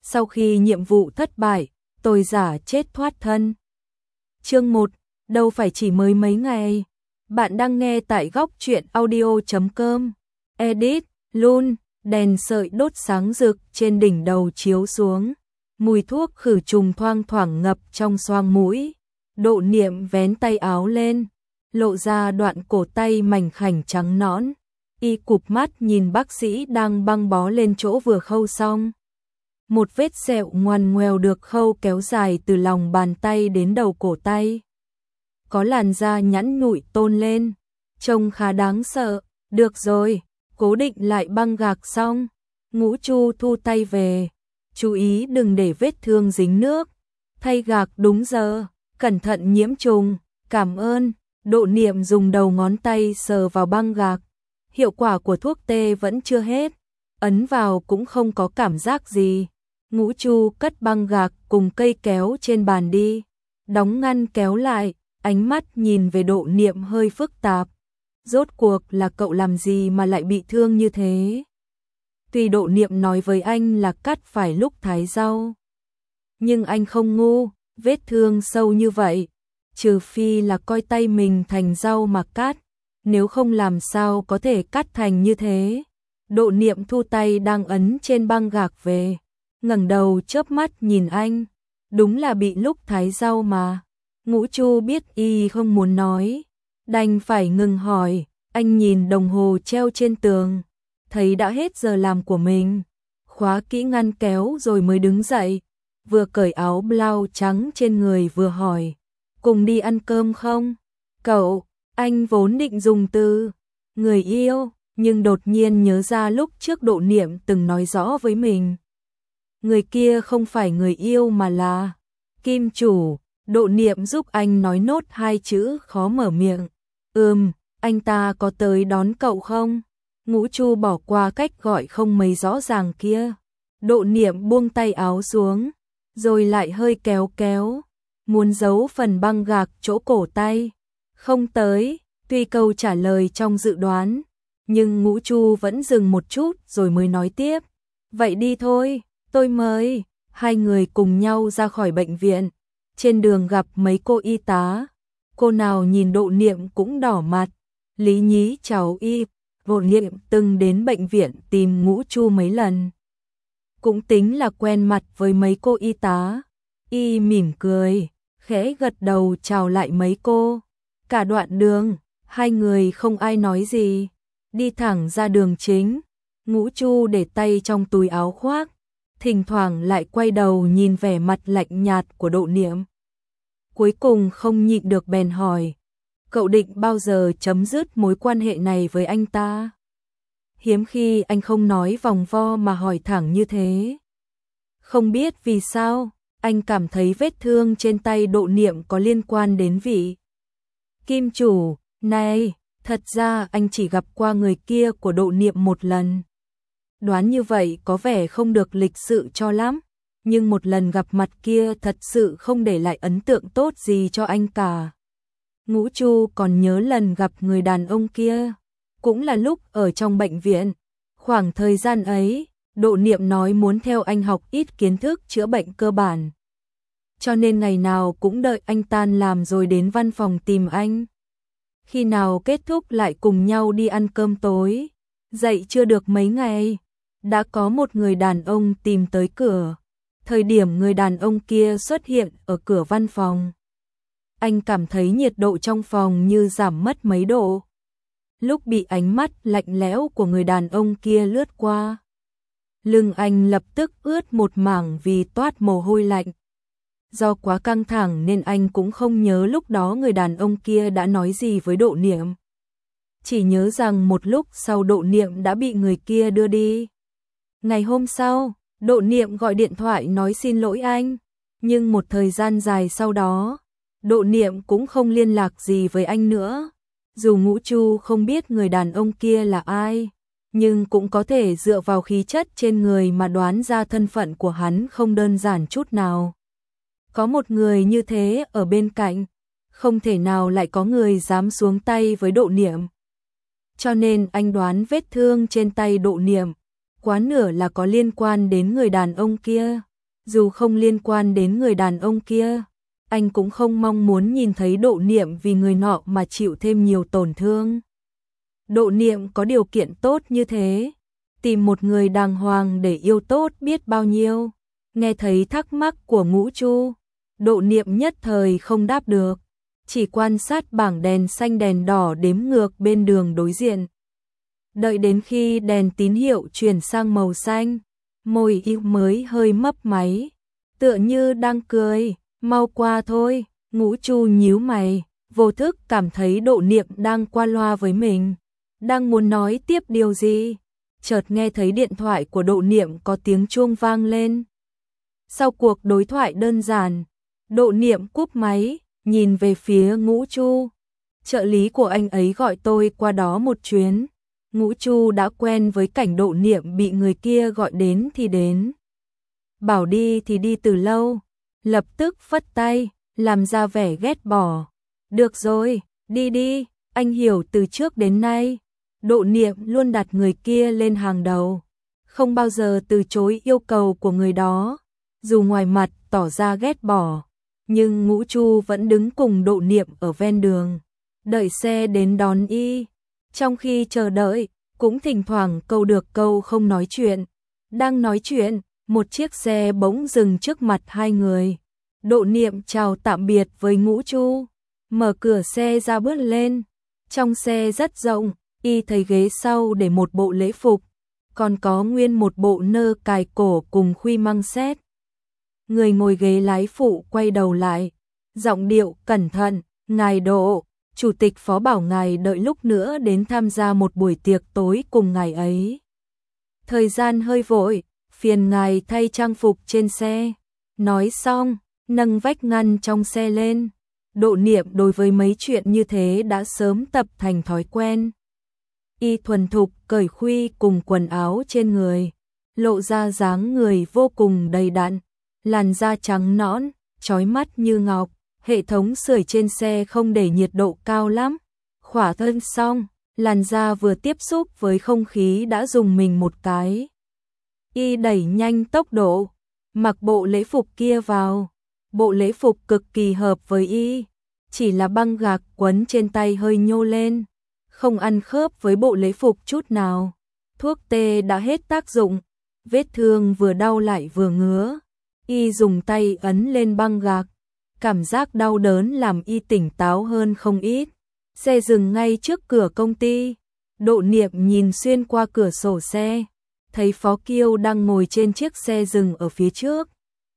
Sau khi nhiệm vụ thất bại, tôi giả chết thoát thân. Chương 1, đâu phải chỉ mới mấy ngày. Bạn đang nghe tại góc truyện audio.com. Edit, Lun, đèn sợi đốt sáng rực trên đỉnh đầu chiếu xuống. Mùi thuốc khử trùng thoang thoảng ngập trong xoang mũi. Độ Niệm vén tay áo lên, lộ ra đoạn cổ tay mảnh khảnh trắng nõn. Y cụp mắt nhìn bác sĩ đang băng bó lên chỗ vừa khâu xong. Một vết sẹo ngoằn ngoèo được khâu kéo dài từ lòng bàn tay đến đầu cổ tay. Có làn da nhẵn nhụi tôn lên, trông khá đáng sợ. Được rồi, cố định lại băng gạc xong, Ngũ Chu thu tay về. Chú ý đừng để vết thương dính nước. Thay gạc đúng giờ, cẩn thận nhiễm trùng. Cảm ơn. Độ Niệm dùng đầu ngón tay sờ vào băng gạc. Hiệu quả của thuốc tê vẫn chưa hết. Ấn vào cũng không có cảm giác gì. Ngũ Chu cất băng gạc cùng cây kéo trên bàn đi. Đóng ngăn kéo lại, ánh mắt nhìn về Độ Niệm hơi phức tạp. Rốt cuộc là cậu làm gì mà lại bị thương như thế? Tuy Độ Niệm nói với anh là cắt phải lúc thái rau, nhưng anh không ngu, vết thương sâu như vậy, trừ phi là coi tay mình thành rau mà cắt, nếu không làm sao có thể cắt thành như thế. Độ Niệm thu tay đang ấn trên băng gạc về, ngẩng đầu chớp mắt nhìn anh, đúng là bị lúc thái rau mà. Ngũ Chu biết y không muốn nói, đành phải ngừng hỏi. Anh nhìn đồng hồ treo trên tường, thấy đã hết giờ làm của mình, khóa kỹ ngăn kéo rồi mới đứng dậy, vừa cởi áo blau trắng trên người vừa hỏi, cùng đi ăn cơm không? Cậu, anh vốn định dùng từ người yêu, nhưng đột nhiên nhớ ra lúc trước Độ Niệm từng nói rõ với mình. Người kia không phải người yêu mà là Kim Chủ. Độ Niệm giúp anh nói nốt hai chữ khó mở miệng. Anh ta có tới đón cậu không? Ngũ Chu bỏ qua cách gọi không mấy rõ ràng kia. Độ Niệm buông tay áo xuống, rồi lại hơi kéo kéo, muốn giấu phần băng gạc chỗ cổ tay. Không tới, tuy câu trả lời trong dự đoán, nhưng Ngũ Chu vẫn dừng một chút rồi mới nói tiếp. Vậy đi thôi, tôi mời. Hai người cùng nhau ra khỏi bệnh viện. Trên đường gặp mấy cô y tá, cô nào nhìn Độ Niệm cũng đỏ mặt. Lý Nhí cháu y, Độ Niệm từng đến bệnh viện tìm Ngũ Chu mấy lần, cũng tính là quen mặt với mấy cô y tá. Y mỉm cười, khẽ gật đầu chào lại mấy cô. Cả đoạn đường, hai người không ai nói gì, đi thẳng ra đường chính. Ngũ Chu để tay trong túi áo khoác, thỉnh thoảng lại quay đầu nhìn vẻ mặt lạnh nhạt của Độ Niệm. Cuối cùng không nhịn được bèn hỏi, cậu định bao giờ chấm dứt mối quan hệ này với anh ta? Hiếm khi anh không nói vòng vo mà hỏi thẳng như thế. Không biết vì sao, anh cảm thấy vết thương trên tay Độ Niệm có liên quan đến vị Kim Chủ này. Thật ra anh chỉ gặp qua người kia của Độ Niệm một lần. Đoán như vậy có vẻ không được lịch sự cho lắm, nhưng một lần gặp mặt kia thật sự không để lại ấn tượng tốt gì cho anh cả. Ngũ Chu còn nhớ lần gặp người đàn ông kia, cũng là lúc ở trong bệnh viện. Khoảng thời gian ấy, Độ Niệm nói muốn theo anh học ít kiến thức chữa bệnh cơ bản, cho nên ngày nào cũng đợi anh tan làm rồi đến văn phòng tìm anh. Khi nào kết thúc lại cùng nhau đi ăn cơm tối. Dậy chưa được mấy ngày, đã có một người đàn ông tìm tới cửa. Thời điểm người đàn ông kia xuất hiện ở cửa văn phòng, anh cảm thấy nhiệt độ trong phòng như giảm mất mấy độ. Lúc bị ánh mắt lạnh lẽo của người đàn ông kia lướt qua, lưng anh lập tức ướt một mảng vì toát mồ hôi lạnh. Do quá căng thẳng nên anh cũng không nhớ lúc đó người đàn ông kia đã nói gì với Độ Niệm. Chỉ nhớ rằng một lúc sau Độ Niệm đã bị người kia đưa đi. Ngày hôm sau, Độ Niệm gọi điện thoại nói xin lỗi anh, nhưng một thời gian dài sau đó, Độ Niệm cũng không liên lạc gì với anh nữa. Dù Ngũ Chu không biết người đàn ông kia là ai, nhưng cũng có thể dựa vào khí chất trên người mà đoán ra thân phận của hắn không đơn giản chút nào. Có một người như thế ở bên cạnh, không thể nào lại có người dám xuống tay với Độ Niệm. Cho nên anh đoán vết thương trên tay Độ Niệm quá nửa là có liên quan đến người đàn ông kia. dù không liên quan đến người đàn ông kia, anh cũng không mong muốn nhìn thấy Độ Niệm vì người nọ mà chịu thêm nhiều tổn thương. Độ Niệm có điều kiện tốt như thế, tìm một người đàng hoàng để yêu tốt biết bao nhiêu. Nghe thấy thắc mắc của Ngũ Chu, Độ Niệm nhất thời không đáp được, chỉ quan sát bảng đèn xanh đèn đỏ đếm ngược bên đường đối diện. Đợi đến khi đèn tín hiệu chuyển sang màu xanh, môi y mới hơi mấp máy, tựa như đang cười, mau qua thôi. Ngũ Chu nhíu mày, vô thức cảm thấy Độ Niệm đang qua loa với mình, đang muốn nói tiếp điều gì, chợt nghe thấy điện thoại của Độ Niệm có tiếng chuông vang lên. Sau cuộc đối thoại đơn giản, Độ Niệm cúp máy, nhìn về phía Ngũ Chu. Trợ lý của anh ấy gọi tôi qua đó một chuyến. Ngũ Chu đã quen với cảnh Độ Niệm bị người kia gọi đến thì đến, bảo đi thì đi từ lâu, lập tức phất tay, làm ra vẻ ghét bỏ. Được rồi, đi đi, anh hiểu từ trước đến nay, Độ Niệm luôn đặt người kia lên hàng đầu, không bao giờ từ chối yêu cầu của người đó, dù ngoài mặt tỏ ra ghét bỏ, nhưng Ngũ Chu vẫn đứng cùng Độ Niệm ở ven đường, đợi xe đến đón y. Trong khi chờ đợi, cũng thỉnh thoảng câu được câu không nói chuyện. Đang nói chuyện, một chiếc xe bỗng dừng trước mặt hai người. Độ Niệm chào tạm biệt với Ngũ Chu, mở cửa xe ra bước lên. Trong xe rất rộng, y thấy ghế sau để một bộ lễ phục, còn có nguyên một bộ nơ cài cổ cùng khuy măng xét. Người ngồi ghế lái phụ quay đầu lại, giọng điệu cẩn thận, ngài Độ, chủ tịch Phó bảo ngài đợi lúc nữa đến tham gia một buổi tiệc tối cùng ngài ấy. Thời gian hơi vội, phiền ngài thay trang phục trên xe. Nói xong, nâng vách ngăn trong xe lên. Độ Niệm đối với mấy chuyện như thế đã sớm tập thành thói quen. Y thuần thục cởi khuy cùng quần áo trên người, lộ ra dáng người vô cùng đầy đặn, làn da trắng nõn, chói mắt như ngọc. Hệ thống sưởi trên xe không để nhiệt độ cao lắm. Khỏa thân xong, làn da vừa tiếp xúc với không khí đã rùng mình một cái. Y đẩy nhanh tốc độ, mặc bộ lễ phục kia vào. Bộ lễ phục cực kỳ hợp với y, chỉ là băng gạc quấn trên tay hơi nhô lên, không ăn khớp với bộ lễ phục chút nào. Thuốc tê đã hết tác dụng, vết thương vừa đau lại vừa ngứa. Y dùng tay ấn lên băng gạc, cảm giác đau đớn làm y tỉnh táo hơn không ít. Xe dừng ngay trước cửa công ty. Độ Niệm nhìn xuyên qua cửa sổ xe, thấy Phó Kiêu đang ngồi trên chiếc xe dừng ở phía trước.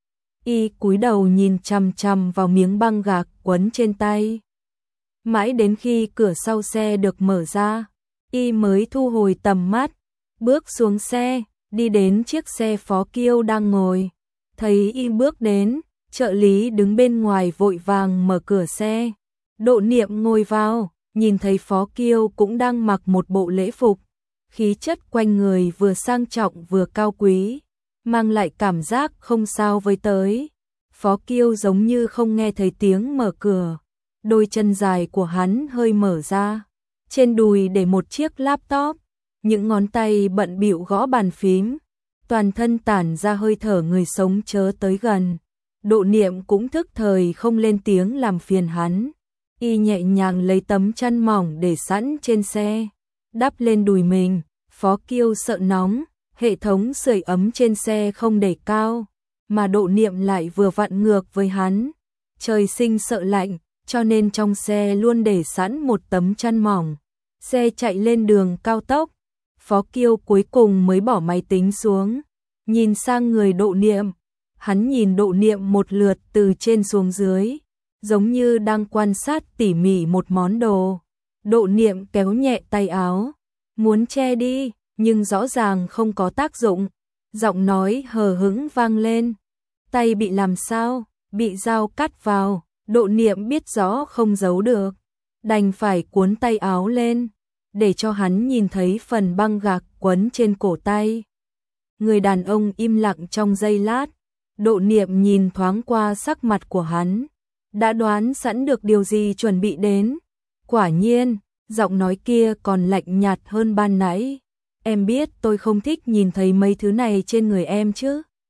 Y cúi đầu nhìn chằm chằm vào miếng băng gạc quấn trên tay. Mãi đến khi cửa sau xe được mở ra, y mới thu hồi tầm mắt, bước xuống xe, đi đến chiếc xe Phó Kiêu đang ngồi. Thấy y bước đến, trợ lý đứng bên ngoài vội vàng mở cửa xe. Độ Niệm ngồi vào, nhìn thấy Phó Kiêu cũng đang mặc một bộ lễ phục, khí chất quanh người vừa sang trọng vừa cao quý, mang lại cảm giác không sao với tới. Phó Kiêu giống như không nghe thấy tiếng mở cửa, đôi chân dài của hắn hơi mở ra, trên đùi để một chiếc laptop, những ngón tay bận bịu gõ bàn phím, toàn thân tản ra hơi thở người sống chớ tới gần. Độ Niệm cũng thức thời không lên tiếng làm phiền hắn. Y nhẹ nhàng lấy tấm chăn mỏng để sẵn trên xe, đắp lên đùi mình. Phó Kiêu sợ nóng, hệ thống sưởi ấm trên xe không để cao, mà Độ Niệm lại vừa vặn ngược với hắn. Trời sinh sợ lạnh, cho nên trong xe luôn để sẵn một tấm chăn mỏng. Xe chạy lên đường cao tốc, Phó Kiêu cuối cùng mới bỏ máy tính xuống, nhìn sang người Độ Niệm. Hắn nhìn Độ Niệm một lượt từ trên xuống dưới, giống như đang quan sát tỉ mỉ một món đồ. Độ Niệm kéo nhẹ tay áo, muốn che đi, nhưng rõ ràng không có tác dụng. Giọng nói hờ hững vang lên. Tay bị làm sao? Bị dao cắt vào. Độ Niệm biết rõ không giấu được, đành phải cuốn tay áo lên, để cho hắn nhìn thấy phần băng gạc quấn trên cổ tay. Người đàn ông im lặng trong giây lát. Độ Niệm nhìn thoáng qua sắc mặt của hắn, đã đoán sẵn được điều gì chuẩn bị đến. Quả nhiên, giọng nói kia còn lạnh nhạt hơn ban nãy. Em biết tôi không thích nhìn thấy mấy thứ này trên người em chứ.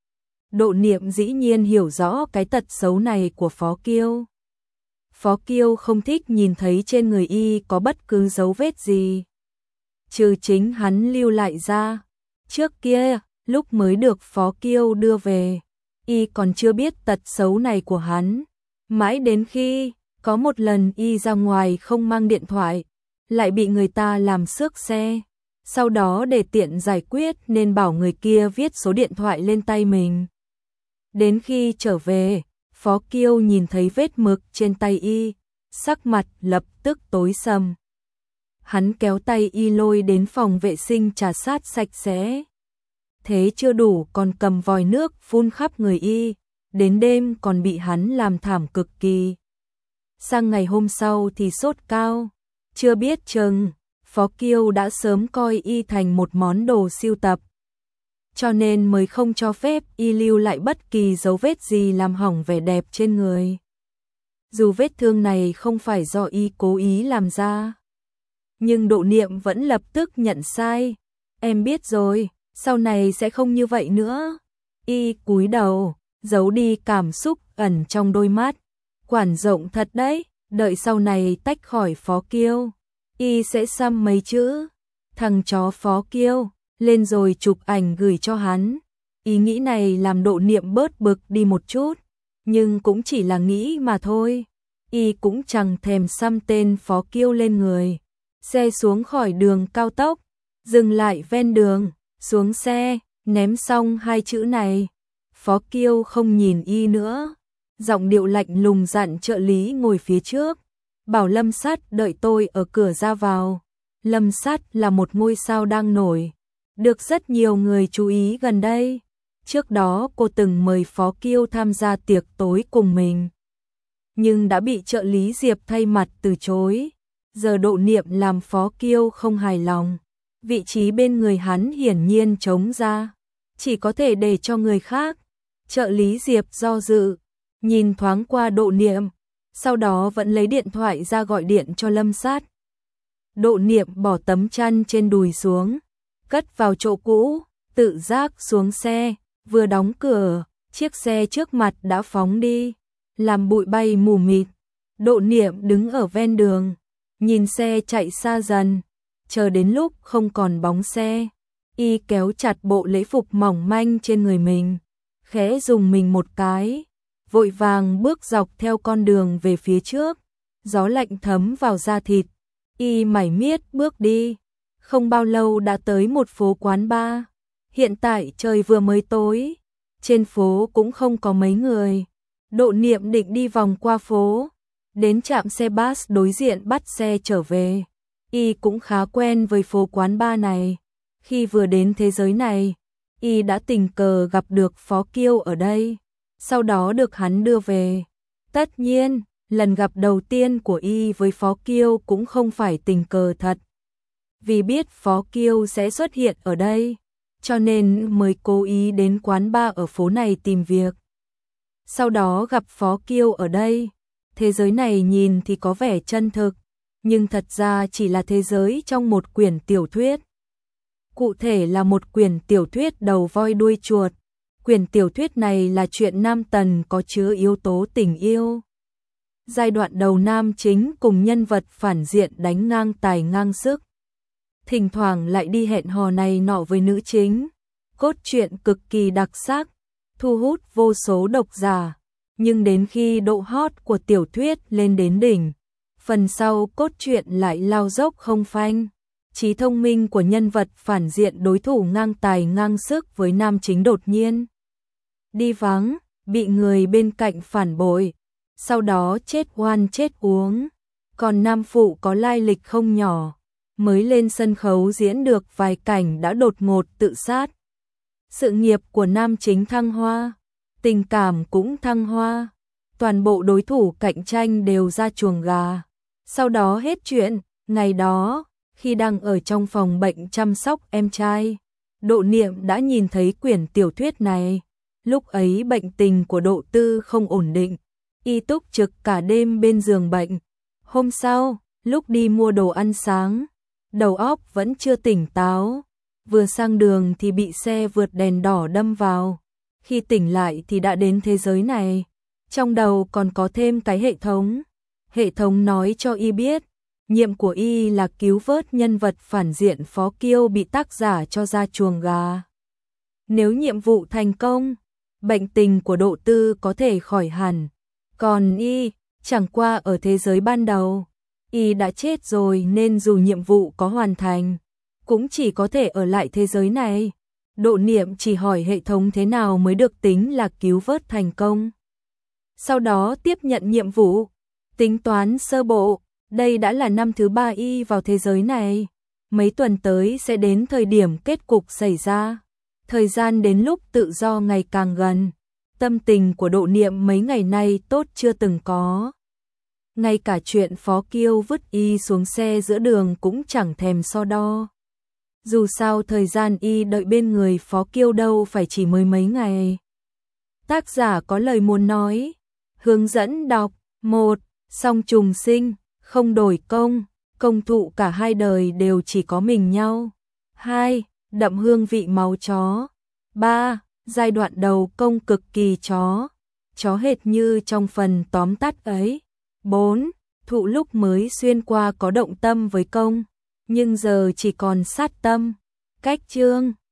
Độ Niệm dĩ nhiên hiểu rõ cái tật xấu này của Phó Kiêu. Phó Kiêu không thích nhìn thấy trên người y có bất cứ dấu vết gì, trừ chính hắn lưu lại ra. Trước kia, lúc mới được Phó Kiêu đưa về, y còn chưa biết tật xấu này của hắn. Mãi đến khi có một lần y ra ngoài không mang điện thoại, lại bị người ta làm xước xe. Sau đó để tiện giải quyết nên bảo người kia viết số điện thoại lên tay mình. Đến khi trở về, Phó Kiêu nhìn thấy vết mực trên tay y, sắc mặt lập tức tối sầm. Hắn kéo tay y lôi đến phòng vệ sinh trà sát sạch sẽ. Thế chưa đủ còn cầm vòi nước phun khắp người y, đến đêm còn bị hắn làm thảm cực kỳ. Sang ngày hôm sau thì sốt cao, chưa biết chừng, Phó Kiêu đã sớm coi y thành một món đồ sưu tập, cho nên mới không cho phép y lưu lại bất kỳ dấu vết gì làm hỏng vẻ đẹp trên người. Dù vết thương này không phải do y cố ý làm ra, nhưng Độ Niệm vẫn lập tức nhận sai. Em biết rồi, sau này sẽ không như vậy nữa. Y cúi đầu, giấu đi cảm xúc ẩn trong đôi mắt. Quản rộng thật đấy, đợi sau này tách khỏi Phó Kiêu, y sẽ xăm mấy chữ thằng chó Phó Kiêu lên rồi chụp ảnh gửi cho hắn. Ý nghĩ này làm Độ Niệm bớt bực đi một chút, nhưng cũng chỉ là nghĩ mà thôi. Y cũng chẳng thèm xăm tên Phó Kiêu lên người. Xe xuống khỏi đường cao tốc, dừng lại ven đường, xuống xe, ném xong hai chữ này. Phó Kiêu không nhìn y nữa, giọng điệu lạnh lùng dặn trợ lý ngồi phía trước, bảo Lâm Sát đợi tôi ở cửa ra vào. Lâm Sát là một ngôi sao đang nổi, được rất nhiều người chú ý gần đây. Trước đó cô từng mời Phó Kiêu tham gia tiệc tối cùng mình, nhưng đã bị trợ lý Diệp thay mặt từ chối. Giờ Độ Niệm làm Phó Kiêu không hài lòng, vị trí bên người hắn hiển nhiên trống ra, chỉ có thể để cho người khác. Trợ lý Diệp do dự, nhìn thoáng qua Độ Niệm, sau đó vẫn lấy điện thoại ra gọi điện cho Lâm Sát. Độ Niệm bỏ tấm chăn trên đùi xuống, cất vào chỗ cũ, tự giác xuống xe, vừa đóng cửa, chiếc xe trước mặt đã phóng đi, làm bụi bay mù mịt. Độ Niệm đứng ở ven đường, nhìn xe chạy xa dần, chờ đến lúc không còn bóng xe, y kéo chặt bộ lễ phục mỏng manh trên người mình, khẽ dùng mình một cái, vội vàng bước dọc theo con đường về phía trước. Gió lạnh thấm vào da thịt, y mải miết bước đi. Không bao lâu đã tới một phố quán bar. Hiện tại trời vừa mới tối, trên phố cũng không có mấy người. Độ Niệm định đi vòng qua phố, đến trạm xe bus đối diện bắt xe trở về. Y cũng khá quen với phố quán bar này. Khi vừa đến thế giới này, y đã tình cờ gặp được Phó Kiêu ở đây, sau đó được hắn đưa về. Tất nhiên, lần gặp đầu tiên của y với Phó Kiêu cũng không phải tình cờ thật. Vì biết Phó Kiêu sẽ xuất hiện ở đây, cho nên mới cố ý đến quán bar ở phố này tìm việc. Sau đó gặp Phó Kiêu ở đây. Thế giới này nhìn thì có vẻ chân thực, nhưng thật ra chỉ là thế giới trong một quyển tiểu thuyết. Cụ thể là một quyển tiểu thuyết đầu voi đuôi chuột. Quyển tiểu thuyết này là chuyện nam tần có chứa yếu tố tình yêu. Giai đoạn đầu nam chính cùng nhân vật phản diện đánh ngang tài ngang sức, thỉnh thoảng lại đi hẹn hò này nọ với nữ chính. Cốt truyện cực kỳ đặc sắc, thu hút vô số độc giả. Nhưng đến khi độ hot của tiểu thuyết lên đến đỉnh, phần sau cốt truyện lại lao dốc không phanh. Trí thông minh của nhân vật phản diện đối thủ ngang tài ngang sức với nam chính đột nhiên đi vắng, bị người bên cạnh phản bội, sau đó chết oan chết uống. Còn nam phụ có lai lịch không nhỏ, mới lên sân khấu diễn được vài cảnh đã đột ngột tự sát. Sự nghiệp của nam chính thăng hoa, tình cảm cũng thăng hoa, toàn bộ đối thủ cạnh tranh đều ra chuồng gà. Sau đó hết chuyện. Ngày đó, khi đang ở trong phòng bệnh chăm sóc em trai, Độ Niệm đã nhìn thấy quyển tiểu thuyết này. Lúc ấy bệnh tình của Độ Tư không ổn định, y túc trực cả đêm bên giường bệnh. Hôm sau, lúc đi mua đồ ăn sáng, đầu óc vẫn chưa tỉnh táo, vừa sang đường thì bị xe vượt đèn đỏ đâm vào, khi tỉnh lại thì đã đến thế giới này. Trong đầu còn có thêm cái hệ thống. Hệ thống nói cho y biết, nhiệm của y là cứu vớt nhân vật phản diện Phó Kiêu bị tác giả cho ra chuồng gà. Nếu nhiệm vụ thành công, bệnh tình của Độ Tư có thể khỏi hẳn. Còn y, chẳng qua ở thế giới ban đầu, y đã chết rồi nên dù nhiệm vụ có hoàn thành, cũng chỉ có thể ở lại thế giới này. Độ Niệm chỉ hỏi hệ thống thế nào mới được tính là cứu vớt thành công. Sau đó tiếp nhận nhiệm vụ, tính toán sơ bộ, đây đã là năm thứ 3 y vào thế giới này. Mấy tuần tới sẽ đến thời điểm kết cục xảy ra. Thời gian đến lúc tự do ngày càng gần. Tâm tình của Độ Niệm mấy ngày nay tốt chưa từng có. Ngay cả chuyện Phó Kiêu vứt y xuống xe giữa đường cũng chẳng thèm so đo. Dù sao thời gian y đợi bên người Phó Kiêu đâu phải chỉ mới mấy ngày. Tác giả có lời muốn nói. Hướng dẫn đọc. 1. Song trùng sinh, không đổi công, công thụ cả hai đời đều chỉ có mình nhau. 2. Đậm hương vị máu chó. 3. Giai đoạn đầu công cực kỳ chó hệt như trong phần tóm tắt ấy. 4. Thụ lúc mới xuyên qua có động tâm với công, nhưng giờ chỉ còn sát tâm. Cách chương